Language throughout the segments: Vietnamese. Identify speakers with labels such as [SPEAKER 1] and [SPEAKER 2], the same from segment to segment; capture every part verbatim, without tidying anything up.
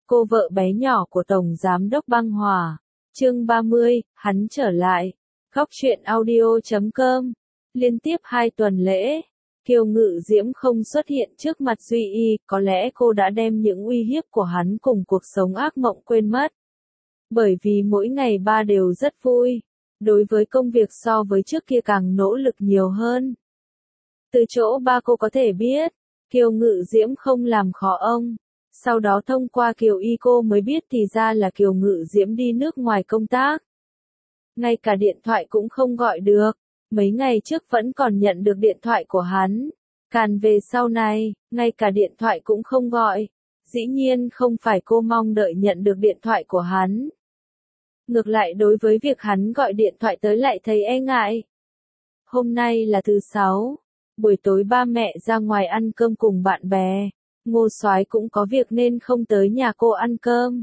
[SPEAKER 1] cô vợ bé nhỏ của Tổng Giám đốc Băng Hòa. Chương ba mươi, hắn trở lại. Góc truyện audio chấm com. Liên tiếp hai tuần lễ, Kiều Ngự Diễm không xuất hiện trước mặt Duy Y, có lẽ cô đã đem những uy hiếp của hắn cùng cuộc sống ác mộng quên mất. Bởi vì mỗi ngày ba đều rất vui, đối với công việc so với trước kia càng nỗ lực nhiều hơn. Từ chỗ ba cô có thể biết, Kiều Ngự Diễm không làm khó ông. Sau đó thông qua Kiều Y cô mới biết thì ra là Kiều Ngự Diễm đi nước ngoài công tác. Ngay cả điện thoại cũng không gọi được, mấy ngày trước vẫn còn nhận được điện thoại của hắn. Càng về sau này, ngay cả điện thoại cũng không gọi. Dĩ nhiên không phải cô mong đợi nhận được điện thoại của hắn. Ngược lại đối với việc hắn gọi điện thoại tới lại thấy e ngại. Hôm nay là thứ sáu, buổi tối ba mẹ ra ngoài ăn cơm cùng bạn bè. Ngô Soái cũng có việc nên không tới nhà cô ăn cơm.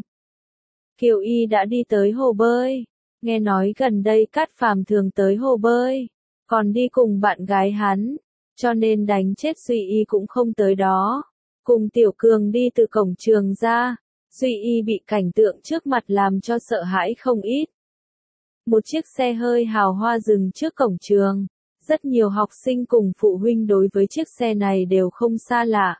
[SPEAKER 1] Kiều Y đã đi tới hồ bơi. Nghe nói gần đây Cát Phàm thường tới hồ bơi, còn đi cùng bạn gái hắn, cho nên đánh chết Duy Y cũng không tới đó. Cùng Tiểu Cường đi từ cổng trường ra, Duy Y bị cảnh tượng trước mặt làm cho sợ hãi không ít. Một chiếc xe hơi hào hoa dừng trước cổng trường. Rất nhiều học sinh cùng phụ huynh đối với chiếc xe này đều không xa lạ.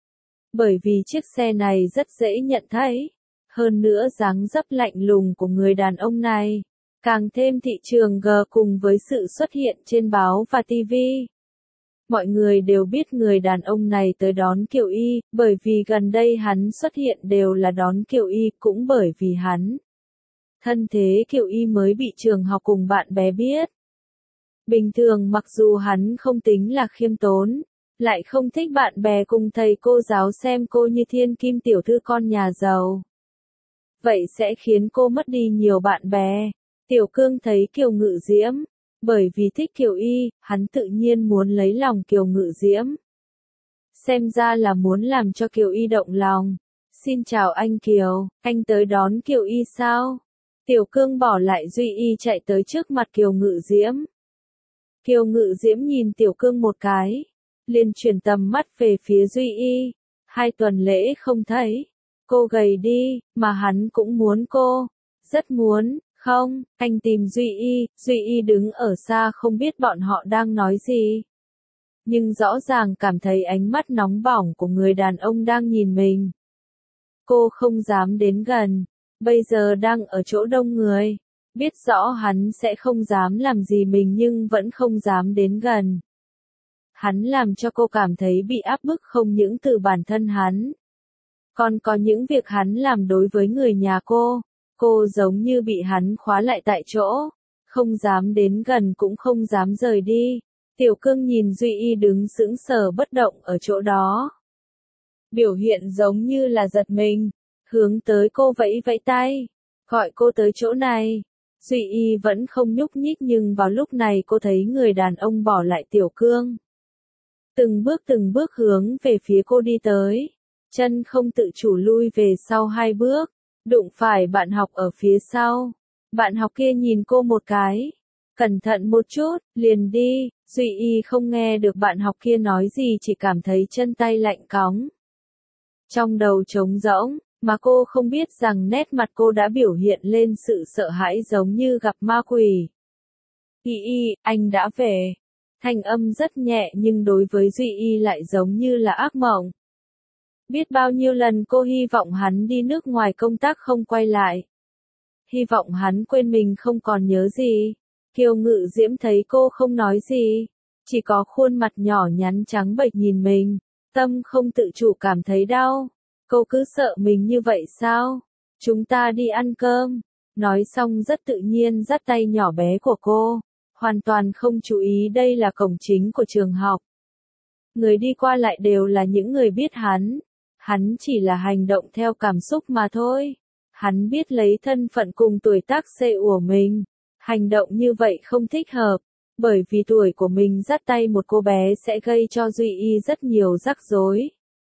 [SPEAKER 1] Bởi vì chiếc xe này rất dễ nhận thấy. Hơn nữa dáng dấp lạnh lùng của người đàn ông này, càng thêm thị trường G cùng với sự xuất hiện trên báo và ti vi. Mọi người đều biết người đàn ông này tới đón Kiều Y, bởi vì gần đây hắn xuất hiện đều là đón Kiều Y, cũng bởi vì hắn. Thân thế Kiều Y mới bị trường học cùng bạn bè biết. Bình thường mặc dù hắn không tính là khiêm tốn, lại không thích bạn bè cùng thầy cô giáo xem cô như thiên kim tiểu thư con nhà giàu. Vậy sẽ khiến cô mất đi nhiều bạn bè. Tiểu Cương thấy Kiều Ngự Diễm, bởi vì thích Kiều Y, hắn tự nhiên muốn lấy lòng Kiều Ngự Diễm. Xem ra là muốn làm cho Kiều Y động lòng. Xin chào anh Kiều, anh tới đón Kiều Y sao? Tiểu Cương bỏ lại Duy Y chạy tới trước mặt Kiều Ngự Diễm. Kiều Ngự Diễm nhìn Tiểu Cương một cái, liền chuyển tầm mắt về phía Duy Y. Hai tuần lễ không thấy, cô gầy đi, mà hắn cũng muốn cô. Rất muốn, không, anh tìm Duy Y, Duy Y đứng ở xa không biết bọn họ đang nói gì. Nhưng rõ ràng cảm thấy ánh mắt nóng bỏng của người đàn ông đang nhìn mình. Cô không dám đến gần, bây giờ đang ở chỗ đông người. Biết rõ hắn sẽ không dám làm gì mình nhưng vẫn không dám đến gần. Hắn làm cho cô cảm thấy bị áp bức không những từ bản thân hắn. Còn có những việc hắn làm đối với người nhà cô. Cô giống như bị hắn khóa lại tại chỗ. Không dám đến gần cũng không dám rời đi. Tiểu Cương nhìn Duy Y đứng sững sờ bất động ở chỗ đó. Biểu hiện giống như là giật mình. Hướng tới cô vẫy vẫy tay. Gọi cô tới chỗ này. Duy Y vẫn không nhúc nhích nhưng vào lúc này cô thấy người đàn ông bỏ lại Tiểu Cương. Từng bước từng bước hướng về phía cô đi tới. Chân không tự chủ lui về sau hai bước. Đụng phải bạn học ở phía sau. Bạn học kia nhìn cô một cái. Cẩn thận một chút, liền đi. Duy Y không nghe được bạn học kia nói gì chỉ cảm thấy chân tay lạnh cóng. Trong đầu trống rỗng. Mà cô không biết rằng nét mặt cô đã biểu hiện lên sự sợ hãi giống như gặp ma quỷ. Y Y, anh đã về. Thanh âm rất nhẹ nhưng đối với Duy Y lại giống như là ác mộng. Biết bao nhiêu lần cô hy vọng hắn đi nước ngoài công tác không quay lại. Hy vọng hắn quên mình không còn nhớ gì. Kiều Ngự Diễm thấy cô không nói gì. Chỉ có khuôn mặt nhỏ nhắn trắng bệch nhìn mình. Tâm không tự chủ cảm thấy đau. Cô cứ sợ mình như vậy sao? Chúng ta đi ăn cơm. Nói xong rất tự nhiên dắt tay nhỏ bé của cô. Hoàn toàn không chú ý đây là cổng chính của trường học. Người đi qua lại đều là những người biết hắn. Hắn chỉ là hành động theo cảm xúc mà thôi. Hắn biết lấy thân phận cùng tuổi tác xê của mình. Hành động như vậy không thích hợp. Bởi vì tuổi của mình dắt tay một cô bé sẽ gây cho Duy Y rất nhiều rắc rối.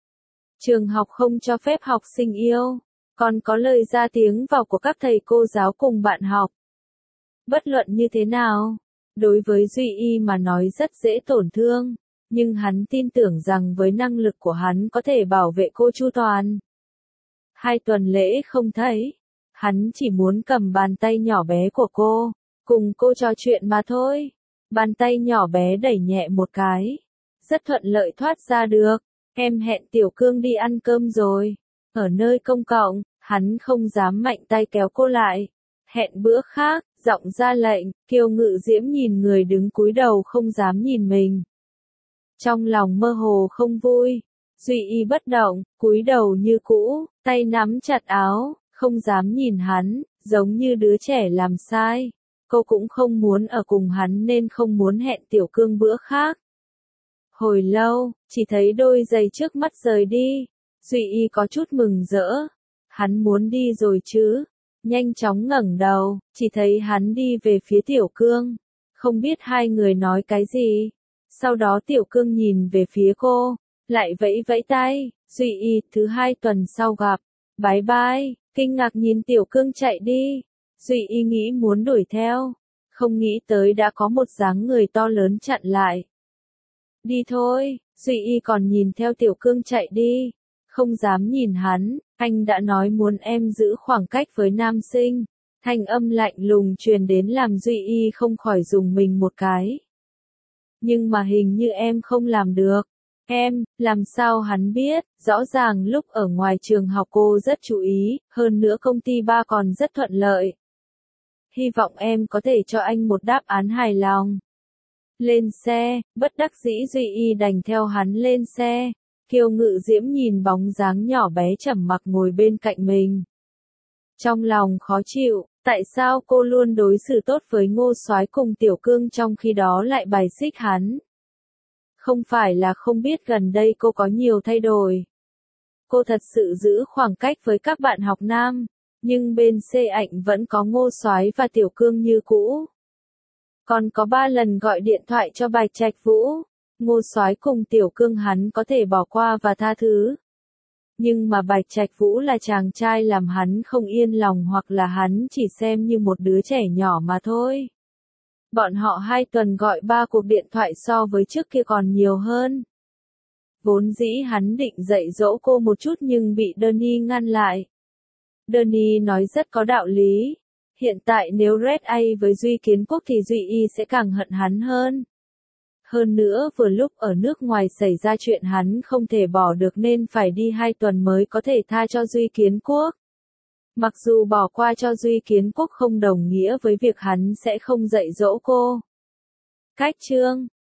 [SPEAKER 1] Trường học không cho phép học sinh yêu, còn có lời ra tiếng vào của các thầy cô giáo cùng bạn học. Bất luận như thế nào, đối với Duy Y mà nói rất dễ tổn thương, nhưng hắn tin tưởng rằng với năng lực của hắn có thể bảo vệ cô chu toàn. Hai tuần lễ không thấy. Hắn chỉ muốn cầm bàn tay nhỏ bé của cô, cùng cô trò chuyện mà thôi. Bàn tay nhỏ bé đẩy nhẹ một cái. Rất thuận lợi thoát ra được. Em hẹn Tiểu Cương đi ăn cơm rồi. Ở nơi công cộng, hắn không dám mạnh tay kéo cô lại. Hẹn bữa khác, giọng ra lệnh, Kiều Ngự Diễm nhìn người đứng cúi đầu không dám nhìn mình. Trong lòng mơ hồ không vui. Duy Y bất động, cúi đầu như cũ, tay nắm chặt áo, không dám nhìn hắn, giống như đứa trẻ làm sai. Cô cũng không muốn ở cùng hắn nên không muốn hẹn Tiểu Cương bữa khác. Hồi lâu, chỉ thấy đôi giày trước mắt rời đi. Duy Y có chút mừng rỡ. Hắn muốn đi rồi chứ. Nhanh chóng ngẩng đầu, chỉ thấy hắn đi về phía Tiểu Cương. Không biết hai người nói cái gì. Sau đó Tiểu Cương nhìn về phía cô, lại vẫy vẫy tay. Duy Y, thứ hai tuần sau gặp. Bye bye. Kinh ngạc nhìn Tiểu Cương chạy đi. Duy Y nghĩ muốn đuổi theo. Không nghĩ tới đã có một dáng người to lớn chặn lại. Đi thôi. Duy Y còn nhìn theo Tiểu Cương chạy đi. Không dám nhìn hắn. Anh đã nói muốn em giữ khoảng cách với nam sinh. Thanh âm lạnh lùng truyền đến làm Duy Y không khỏi dùng mình một cái. Nhưng mà hình như em không làm được. Em, làm sao hắn biết, rõ ràng lúc ở ngoài trường học cô rất chú ý, hơn nữa công ty ba còn rất thuận lợi. Hy vọng em có thể cho anh một đáp án hài lòng. Lên xe, bất đắc dĩ Duy Y đành theo hắn lên xe. Kiều Ngự Diễm nhìn bóng dáng nhỏ bé trầm mặc ngồi bên cạnh mình. Trong lòng khó chịu, tại sao cô luôn đối xử tốt với Ngô Soái cùng Tiểu Cương trong khi đó lại bài xích hắn? Không phải là không biết gần đây cô có nhiều thay đổi. Cô thật sự giữ khoảng cách với các bạn học nam, nhưng bên C ảnh vẫn có Ngô Soái và Tiểu Cương như cũ. Còn có ba lần gọi điện thoại cho Bạch Trạch Vũ. Ngô Soái cùng Tiểu Cương hắn có thể bỏ qua và tha thứ. Nhưng mà Bạch Trạch Vũ là chàng trai làm hắn không yên lòng hoặc là hắn chỉ xem như một đứa trẻ nhỏ mà thôi. Bọn họ hai tuần gọi ba cuộc điện thoại so với trước kia còn nhiều hơn. Vốn dĩ hắn định dạy dỗ cô một chút nhưng bị Danny ngăn lại. Danny nói rất có đạo lý. Hiện tại nếu Red A với Duy Kiến Quốc thì Duy Y sẽ càng hận hắn hơn. Hơn nữa vừa lúc ở nước ngoài xảy ra chuyện hắn không thể bỏ được nên phải đi hai tuần mới có thể tha cho Duy Kiến Quốc. Mặc dù bỏ qua cho Duy Kiến Quốc không đồng nghĩa với việc hắn sẽ không dạy dỗ cô. Cách chương